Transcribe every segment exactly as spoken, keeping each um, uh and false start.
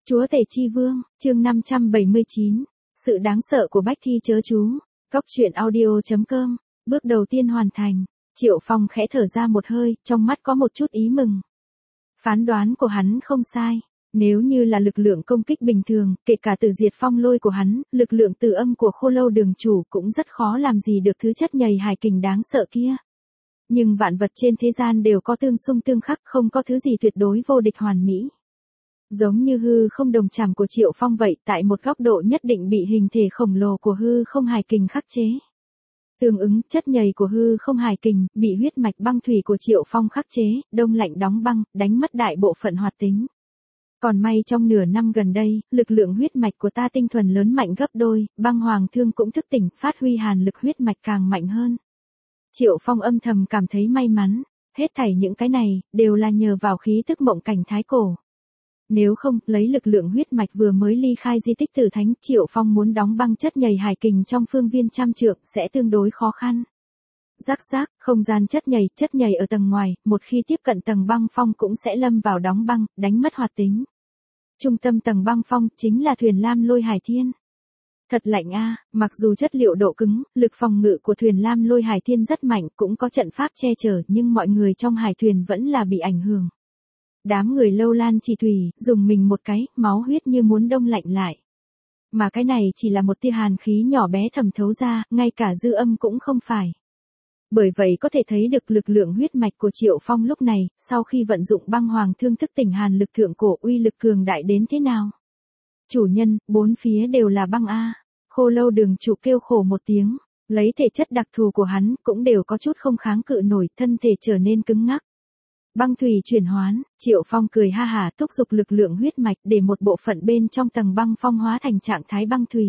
Chúa Tể Chi Vương, chương năm trăm bảy mươi chín, sự đáng sợ của bách thi chớ chú. Cóc truyện audio chấm com, bước đầu tiên hoàn thành. Triệu Phong khẽ thở ra một hơi, trong mắt có một chút ý mừng. Phán đoán của hắn không sai. Nếu như là lực lượng công kích bình thường, kể cả từ diệt phong lôi của hắn, lực lượng từ âm của Khô Lâu Đường Chủ cũng rất khó làm gì được thứ chất nhầy hài kình đáng sợ kia. Nhưng vạn vật trên thế gian đều có tương xung tương khắc, không có thứ gì tuyệt đối vô địch hoàn mỹ. Giống như hư không đồng chảm của Triệu Phong vậy, tại một góc độ nhất định bị hình thể khổng lồ của hư không hài kình khắc chế. Tương ứng, chất nhầy của hư không hài kình, bị huyết mạch băng thủy của Triệu Phong khắc chế, đông lạnh đóng băng, đánh mất đại bộ phận hoạt tính. Còn may trong nửa năm gần đây, lực lượng huyết mạch của ta tinh thuần lớn mạnh gấp đôi, băng hoàng thương cũng thức tỉnh, phát huy hàn lực huyết mạch càng mạnh hơn. Triệu Phong âm thầm cảm thấy may mắn, hết thảy những cái này, đều là nhờ vào khí tức mộng cảnh thái cổ. Nếu không, lấy lực lượng huyết mạch vừa mới ly khai di tích Tử Thánh, Triệu Phong muốn đóng băng chất nhầy hài kình trong phương viên trăm trượng sẽ tương đối khó khăn. Rắc rác, không gian chất nhầy, chất nhầy ở tầng ngoài, một khi tiếp cận tầng băng phong cũng sẽ lâm vào đóng băng, đánh mất hoạt tính. Trung tâm tầng băng phong chính là thuyền lam lôi hải thiên. Thật lạnh a, à, mặc dù chất liệu độ cứng, lực phòng ngự của thuyền lam lôi hải thiên rất mạnh, cũng có trận pháp che chở, nhưng mọi người trong hải thuyền vẫn là bị ảnh hưởng. Đám người Lâu Lan Chỉ Thủy, dùng mình một cái, máu huyết như muốn đông lạnh lại. Mà cái này chỉ là một tia hàn khí nhỏ bé thẩm thấu ra, ngay cả dư âm cũng không phải. Bởi vậy có thể thấy được lực lượng huyết mạch của Triệu Phong lúc này, sau khi vận dụng băng hoàng thương thức tỉnh hàn lực thượng cổ uy lực cường đại đến thế nào. Chủ nhân, bốn phía đều là băng a. Khô Lâu Đường Chủ kêu khổ một tiếng, lấy thể chất đặc thù của hắn, cũng đều có chút không kháng cự nổi, thân thể trở nên cứng ngắc. Băng thủy chuyển hoán, Triệu Phong cười ha hả thúc giục lực lượng huyết mạch để một bộ phận bên trong tầng băng phong hóa thành trạng thái băng thủy.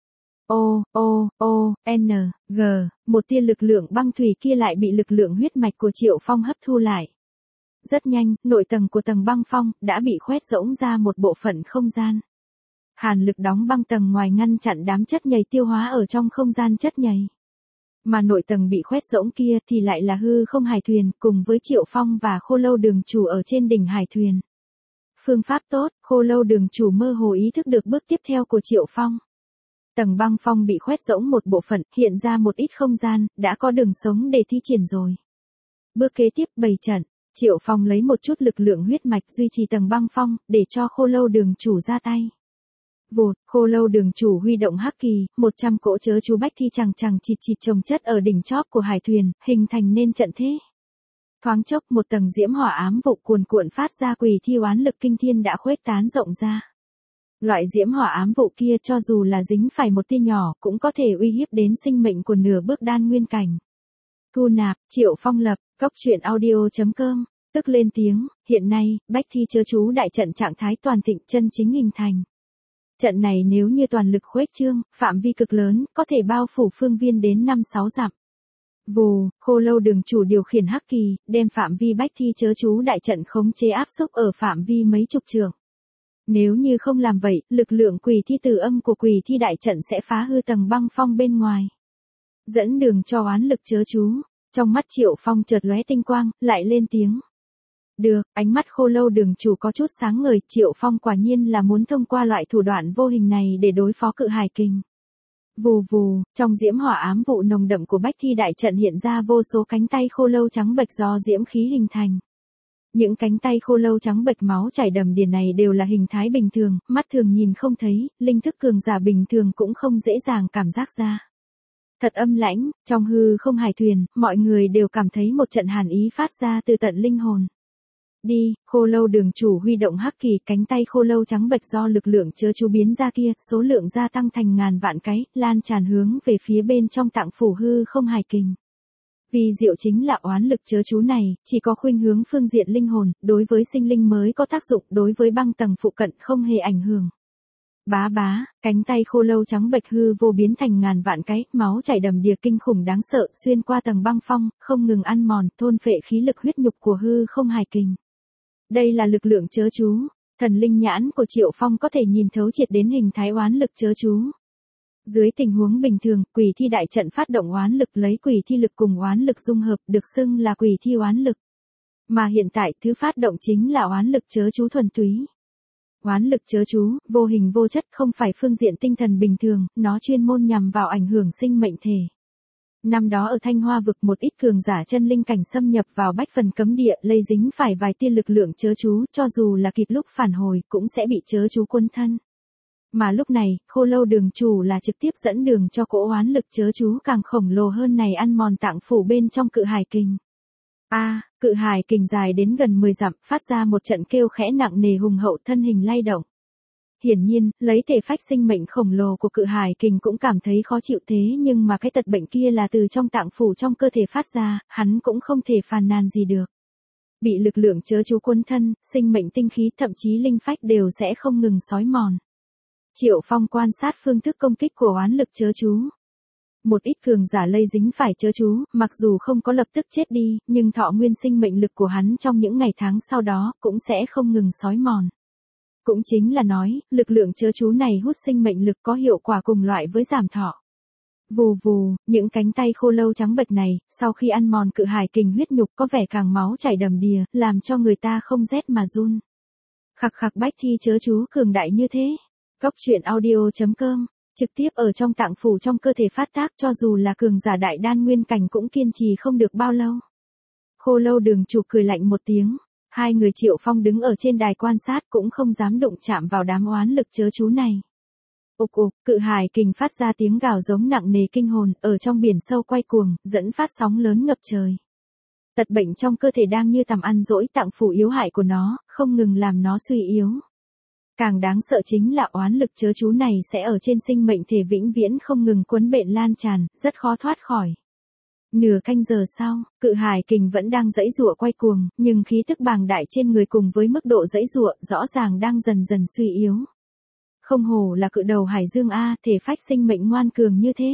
O, O, O, N, G, một tia lực lượng băng thủy kia lại bị lực lượng huyết mạch của Triệu Phong hấp thu lại. Rất nhanh, nội tầng của tầng băng phong đã bị khoét rỗng ra một bộ phận không gian. Hàn lực đóng băng tầng ngoài ngăn chặn đám chất nhầy tiêu hóa ở trong không gian chất nhầy. Mà nội tầng bị khoét rỗng kia thì lại là hư không hải thuyền, cùng với Triệu Phong và Khô Lâu Đường Chủ ở trên đỉnh hải thuyền. Phương pháp tốt, Khô Lâu Đường Chủ mơ hồ ý thức được bước tiếp theo của Triệu Phong. Tầng băng phong bị khoét rỗng một bộ phận, hiện ra một ít không gian, đã có đường sống để thi triển rồi. Bước kế tiếp bày trận, Triệu Phong lấy một chút lực lượng huyết mạch duy trì tầng băng phong, để cho Khô Lâu Đường Chủ ra tay. Vụt, Khô Lâu Đường Chủ huy động hắc kỳ, một trăm cỗ chớ chú bách thi chằng chằng chịt chịt chồng chất ở đỉnh chóp của hải thuyền, hình thành nên trận thế. Thoáng chốc một tầng diễm hỏa ám vụ cuồn cuộn phát ra quỷ thi oán lực kinh thiên đã khuếch tán rộng ra. Loại diễm hỏa ám vụ kia cho dù là dính phải một tia nhỏ cũng có thể uy hiếp đến sinh mệnh của nửa bước đan nguyên cảnh. Thu nạp, Triệu Phong lập, cóc truyện audio chấm com, tức lên tiếng, hiện nay, bách thi chớ chú đại trận trạng thái toàn thịnh chân chính hình thành. Trận này nếu như toàn lực khuếch trương, phạm vi cực lớn, có thể bao phủ phương viên đến năm sáu dặm. Vù, Khô Lâu Đường Chủ điều khiển hắc kỳ, đem phạm vi bách thi chớ chú đại trận khống chế áp xúc ở phạm vi mấy chục trượng. Nếu như không làm vậy, lực lượng quỷ thi từ âm của quỷ thi đại trận sẽ phá hư tầng băng phong bên ngoài. Dẫn đường cho oán lực chớ chú, trong mắt Triệu Phong chợt lóe tinh quang, lại lên tiếng. Được, ánh mắt Khô Lâu Đường Chủ có chút sáng ngời, Triệu Phong quả nhiên là muốn thông qua loại thủ đoạn vô hình này để đối phó cự hải kình. Vù vù, trong diễm hỏa ám vụ nồng đậm của bách thi đại trận hiện ra vô số cánh tay khô lâu trắng bệch do diễm khí hình thành. Những cánh tay khô lâu trắng bệch máu chảy đầm đìa này đều là hình thái bình thường, mắt thường nhìn không thấy, linh thức cường giả bình thường cũng không dễ dàng cảm giác ra. Thật âm lãnh, trong hư không hải thuyền, mọi người đều cảm thấy một trận hàn ý phát ra từ tận linh hồn. Đi, Khô Lâu Đường Chủ huy động hắc kỳ, cánh tay khô lâu trắng bệch do lực lượng chớ chú biến ra kia, số lượng gia tăng thành ngàn vạn cái, lan tràn hướng về phía bên trong tạng phủ hư không hải kình. Vì diệu chính là oán lực chớ chú này, chỉ có khuynh hướng phương diện linh hồn, đối với sinh linh mới có tác dụng, đối với băng tầng phụ cận không hề ảnh hưởng. Bá bá, cánh tay khô lâu trắng bệch hư vô biến thành ngàn vạn cái, máu chảy đầm đìa kinh khủng đáng sợ, xuyên qua tầng băng phong, không ngừng ăn mòn, thôn phệ khí lực huyết nhục của hư không hải kình. Đây là lực lượng chớ chú, thần linh nhãn của Triệu Phong có thể nhìn thấu triệt đến hình thái oán lực chớ chú. Dưới tình huống bình thường, quỷ thi đại trận phát động oán lực lấy quỷ thi lực cùng oán lực dung hợp, được xưng là quỷ thi oán lực. Mà hiện tại, thứ phát động chính là oán lực chớ chú thuần túy. Oán lực chớ chú, vô hình vô chất không phải phương diện tinh thần bình thường, nó chuyên môn nhằm vào ảnh hưởng sinh mệnh thể. Năm đó ở Thanh Hoa vực một ít cường giả chân linh cảnh xâm nhập vào bách phần cấm địa, lây dính phải vài tia lực lượng chớ chú, cho dù là kịp lúc phản hồi cũng sẽ bị chớ chú cuốn thân. Mà lúc này, Khô Lâu đường chủ là trực tiếp dẫn đường cho cỗ oán lực chớ chú càng khổng lồ hơn này ăn mòn tạng phủ bên trong cự hải kình. A, à, cự hải kình dài đến gần mười dặm, phát ra một trận kêu khẽ nặng nề hùng hậu, thân hình lay động. Hiển nhiên, lấy thể phách sinh mệnh khổng lồ của cự hải kình cũng cảm thấy khó chịu, thế nhưng mà cái tật bệnh kia là từ trong tạng phủ trong cơ thể phát ra, hắn cũng không thể phàn nàn gì được. Bị lực lượng chớ chú cuốn thân, sinh mệnh tinh khí thậm chí linh phách đều sẽ không ngừng xói mòn. Triệu Phong quan sát phương thức công kích của oán lực chớ chú. Một ít cường giả lây dính phải chớ chú, mặc dù không có lập tức chết đi, nhưng thọ nguyên sinh mệnh lực của hắn trong những ngày tháng sau đó cũng sẽ không ngừng xói mòn. Cũng chính là nói, lực lượng chớ chú này hút sinh mệnh lực có hiệu quả cùng loại với giảm thọ. Vù vù, những cánh tay khô lâu trắng bệch này, sau khi ăn mòn cự hải kình huyết nhục có vẻ càng máu chảy đầm đìa, làm cho người ta không rét mà run. Khặc khặc bách thi chớ chú cường đại như thế. Góc truyện audio chấm com, trực tiếp ở trong tạng phủ trong cơ thể phát tác, cho dù là cường giả đại đan nguyên cảnh cũng kiên trì không được bao lâu. Khô Lâu đường chủ cười lạnh một tiếng, hai người Triệu Phong đứng ở trên đài quan sát cũng không dám đụng chạm vào đám oán lực chớ chú này. Ục ục, cự hải kình phát ra tiếng gào giống nặng nề kinh hồn, ở trong biển sâu quay cuồng, dẫn phát sóng lớn ngập trời. Tật bệnh trong cơ thể đang như tầm ăn dỗi tạng phủ yếu hại của nó, không ngừng làm nó suy yếu. Càng đáng sợ chính là oán lực chớ chú này sẽ ở trên sinh mệnh thể vĩnh viễn không ngừng quấn bệnh lan tràn, rất khó thoát khỏi. Nửa canh giờ sau, cự hải kình vẫn đang giãy giụa quay cuồng, nhưng khí tức bàng đại trên người cùng với mức độ giãy giụa rõ ràng đang dần dần suy yếu. Không hổ là cự đầu hải dương a, thể phách sinh mệnh ngoan cường như thế.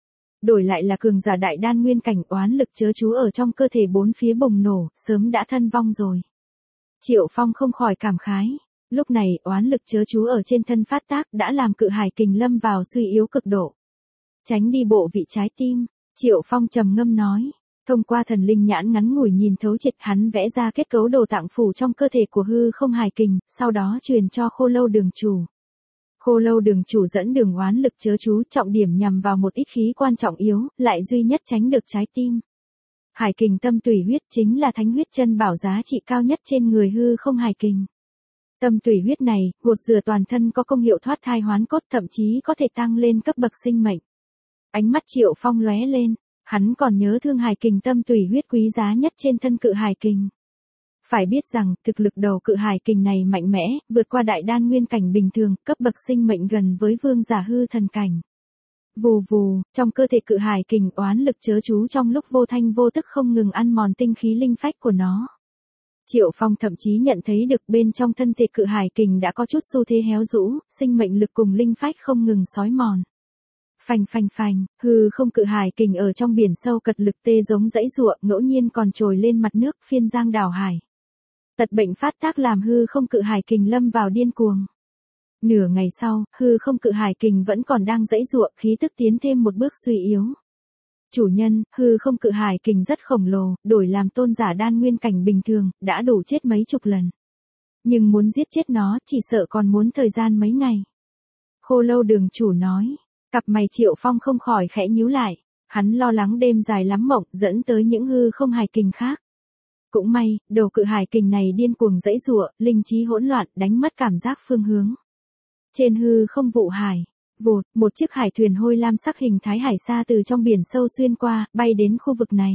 Đổi lại là cường giả đại đan nguyên cảnh, oán lực chớ chú ở trong cơ thể bốn phía bùng nổ, sớm đã thân vong rồi. Triệu Phong không khỏi cảm khái. Lúc này, oán lực chớ chú ở trên thân phát tác đã làm cự hải kình lâm vào suy yếu cực độ. Tránh đi bộ vị trái tim, Triệu Phong trầm ngâm nói. Thông qua thần linh nhãn ngắn ngủi nhìn thấu triệt, hắn vẽ ra kết cấu đồ tạng phủ trong cơ thể của hư không hải kình, sau đó truyền cho Khô Lâu đường chủ. Khô Lâu đường chủ dẫn đường oán lực chớ chú, trọng điểm nhằm vào một ít khí quan trọng yếu, lại duy nhất tránh được trái tim. Hải kình tâm tùy huyết chính là thánh huyết chân bảo giá trị cao nhất trên người hư không hải kình. Tâm tùy huyết này, gột rửa toàn thân, có công hiệu thoát thai hoán cốt, thậm chí có thể tăng lên cấp bậc sinh mệnh. Ánh mắt Triệu Phong lóe lên, hắn còn nhớ thương hải kình tâm tùy huyết quý giá nhất trên thân cự hải kình. Phải biết rằng, thực lực đầu cự hải kình này mạnh mẽ, vượt qua đại đan nguyên cảnh bình thường, cấp bậc sinh mệnh gần với vương giả hư thần cảnh. Vù vù, trong cơ thể cự hải kình oán lực chớ chú trong lúc vô thanh vô tức không ngừng ăn mòn tinh khí linh phách của nó. Triệu Phong thậm chí nhận thấy được bên trong thân thể cự hải kình đã có chút xu thế héo rũ, sinh mệnh lực cùng linh phách không ngừng xói mòn. Phanh phanh phanh, hư không cự hải kình ở trong biển sâu cật lực tê giống giãy giụa, ngẫu nhiên còn trồi lên mặt nước, phiên giang đảo hải. Tật bệnh phát tác làm hư không cự hải kình lâm vào điên cuồng. Nửa ngày sau, hư không cự hải kình vẫn còn đang giãy giụa, khí tức tiến thêm một bước suy yếu. Chủ nhân, hư không cự hải kình rất khổng lồ, đổi làm tôn giả đan nguyên cảnh bình thường, đã đủ chết mấy chục lần. Nhưng muốn giết chết nó, chỉ sợ còn muốn thời gian mấy ngày. Khô Lâu đường chủ nói, cặp mày Triệu Phong không khỏi khẽ nhíu lại, hắn lo lắng đêm dài lắm mộng, dẫn tới những hư không hải kình khác. Cũng may, đầu cự hải kình này điên cuồng giãy giụa, linh trí hỗn loạn, đánh mất cảm giác phương hướng. Trên hư không vụ hải, vụt, một chiếc hải thuyền hôi lam sắc hình thái hải sa từ trong biển sâu xuyên qua, bay đến khu vực này.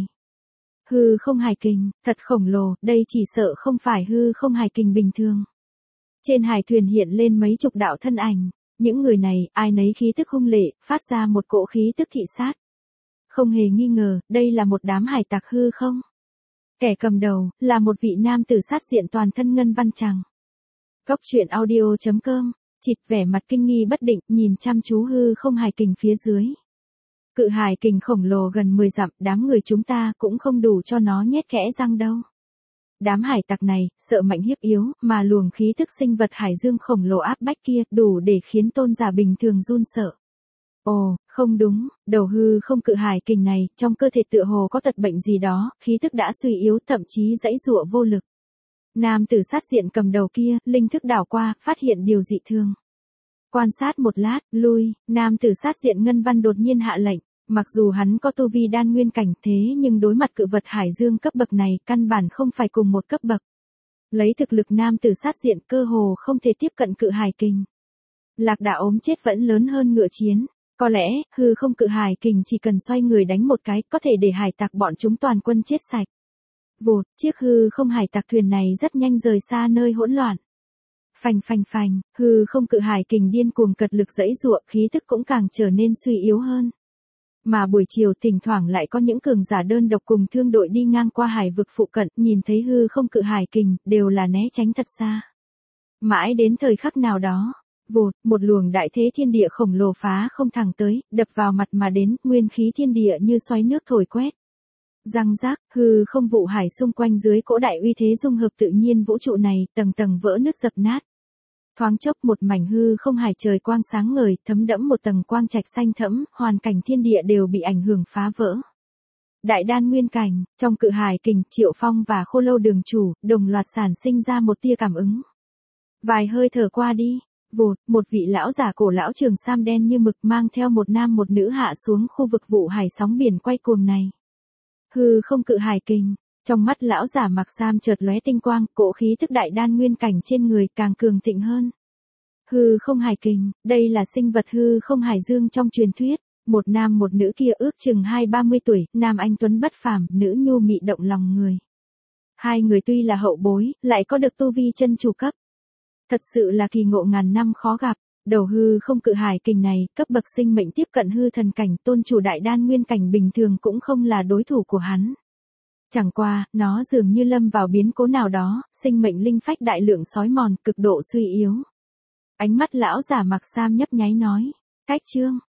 Hư không hải kình, thật khổng lồ, đây chỉ sợ không phải hư không hải kình bình thường. Trên hải thuyền hiện lên mấy chục đạo thân ảnh, những người này, ai nấy khí tức hung lệ, phát ra một cỗ khí tức thị sát. Không hề nghi ngờ, đây là một đám hải tặc hư không. Kẻ cầm đầu, là một vị nam tử sát diện toàn thân ngân văn chằng. Góc truyện audio chấm com, chịt vẻ mặt kinh nghi bất định, nhìn chăm chú hư không hải kình phía dưới. Cự hải kình khổng lồ gần mười dặm, đám người chúng ta cũng không đủ cho nó nhét kẽ răng đâu. Đám hải tặc này, sợ mạnh hiếp yếu, mà luồng khí thức sinh vật hải dương khổng lồ áp bách kia, đủ để khiến tôn giả bình thường run sợ. Ồ, không đúng, đầu hư không cự hải kình này, trong cơ thể tựa hồ có tật bệnh gì đó, khí thức đã suy yếu, thậm chí giãy giụa vô lực. Nam tử sát diện cầm đầu kia, linh thức đảo qua, phát hiện điều dị thường. Quan sát một lát, lui, nam tử sát diện ngân văn đột nhiên hạ lệnh. Mặc dù hắn có tu vi đan nguyên cảnh thế nhưng đối mặt cự vật hải dương cấp bậc này căn bản không phải cùng một cấp bậc. Lấy thực lực nam tử sát diện cơ hồ không thể tiếp cận cự hải kình. Lạc Đà ốm chết vẫn lớn hơn ngựa chiến. Có lẽ, hư không cự hải kình chỉ cần xoay người đánh một cái có thể để hải tặc bọn chúng toàn quân chết sạch. Vụt, chiếc hư không hải tặc thuyền này rất nhanh rời xa nơi hỗn loạn. Phành phành phành, hư không cự hải kình điên cuồng cật lực dẫy giụa, khí tức cũng càng trở nên suy yếu hơn. Mà buổi chiều thỉnh thoảng lại có những cường giả đơn độc cùng thương đội đi ngang qua hải vực phụ cận, nhìn thấy hư không cự hải kình, đều là né tránh thật xa. Mãi đến thời khắc nào đó, vụt, một luồng đại thế thiên địa khổng lồ phá không thẳng tới, đập vào mặt mà đến, nguyên khí thiên địa như xoáy nước thổi quét. Răng rác, hư không vụ hải xung quanh dưới cỗ đại uy thế dung hợp tự nhiên vũ trụ này, tầng tầng vỡ nứt dập nát. Thoáng chốc một mảnh hư không hải trời quang sáng ngời, thấm đẫm một tầng quang trạch xanh thẫm, hoàn cảnh thiên địa đều bị ảnh hưởng phá vỡ. Đại đan nguyên cảnh, trong cự hải kình, Triệu Phong và Khô Lâu đường chủ, đồng loạt sản sinh ra một tia cảm ứng. Vài hơi thở qua đi, vụt, một vị lão giả cổ lão trường sam đen như mực mang theo một nam một nữ hạ xuống khu vực vụ hải sóng biển quay cuồng này. Hư không cự hải kình, trong mắt lão giả mặc sam chợt lóe tinh quang, cỗ khí thức đại đan nguyên cảnh trên người càng cường thịnh hơn. Hư không hải kình, đây là sinh vật hư không hải dương trong truyền thuyết, một nam một nữ kia ước chừng hai ba mươi tuổi, nam anh tuấn bất phàm, nữ nhu mị động lòng người. Hai người tuy là hậu bối, lại có được tu vi chân chủ cấp. Thật sự là kỳ ngộ ngàn năm khó gặp. Đầu hư không cự hải kình này, cấp bậc sinh mệnh tiếp cận hư thần cảnh, tôn chủ đại đan nguyên cảnh bình thường cũng không là đối thủ của hắn. Chẳng qua, nó dường như lâm vào biến cố nào đó, sinh mệnh linh phách đại lượng sói mòn, cực độ suy yếu. Ánh mắt lão giả mặc sam nhấp nháy nói, cách chương,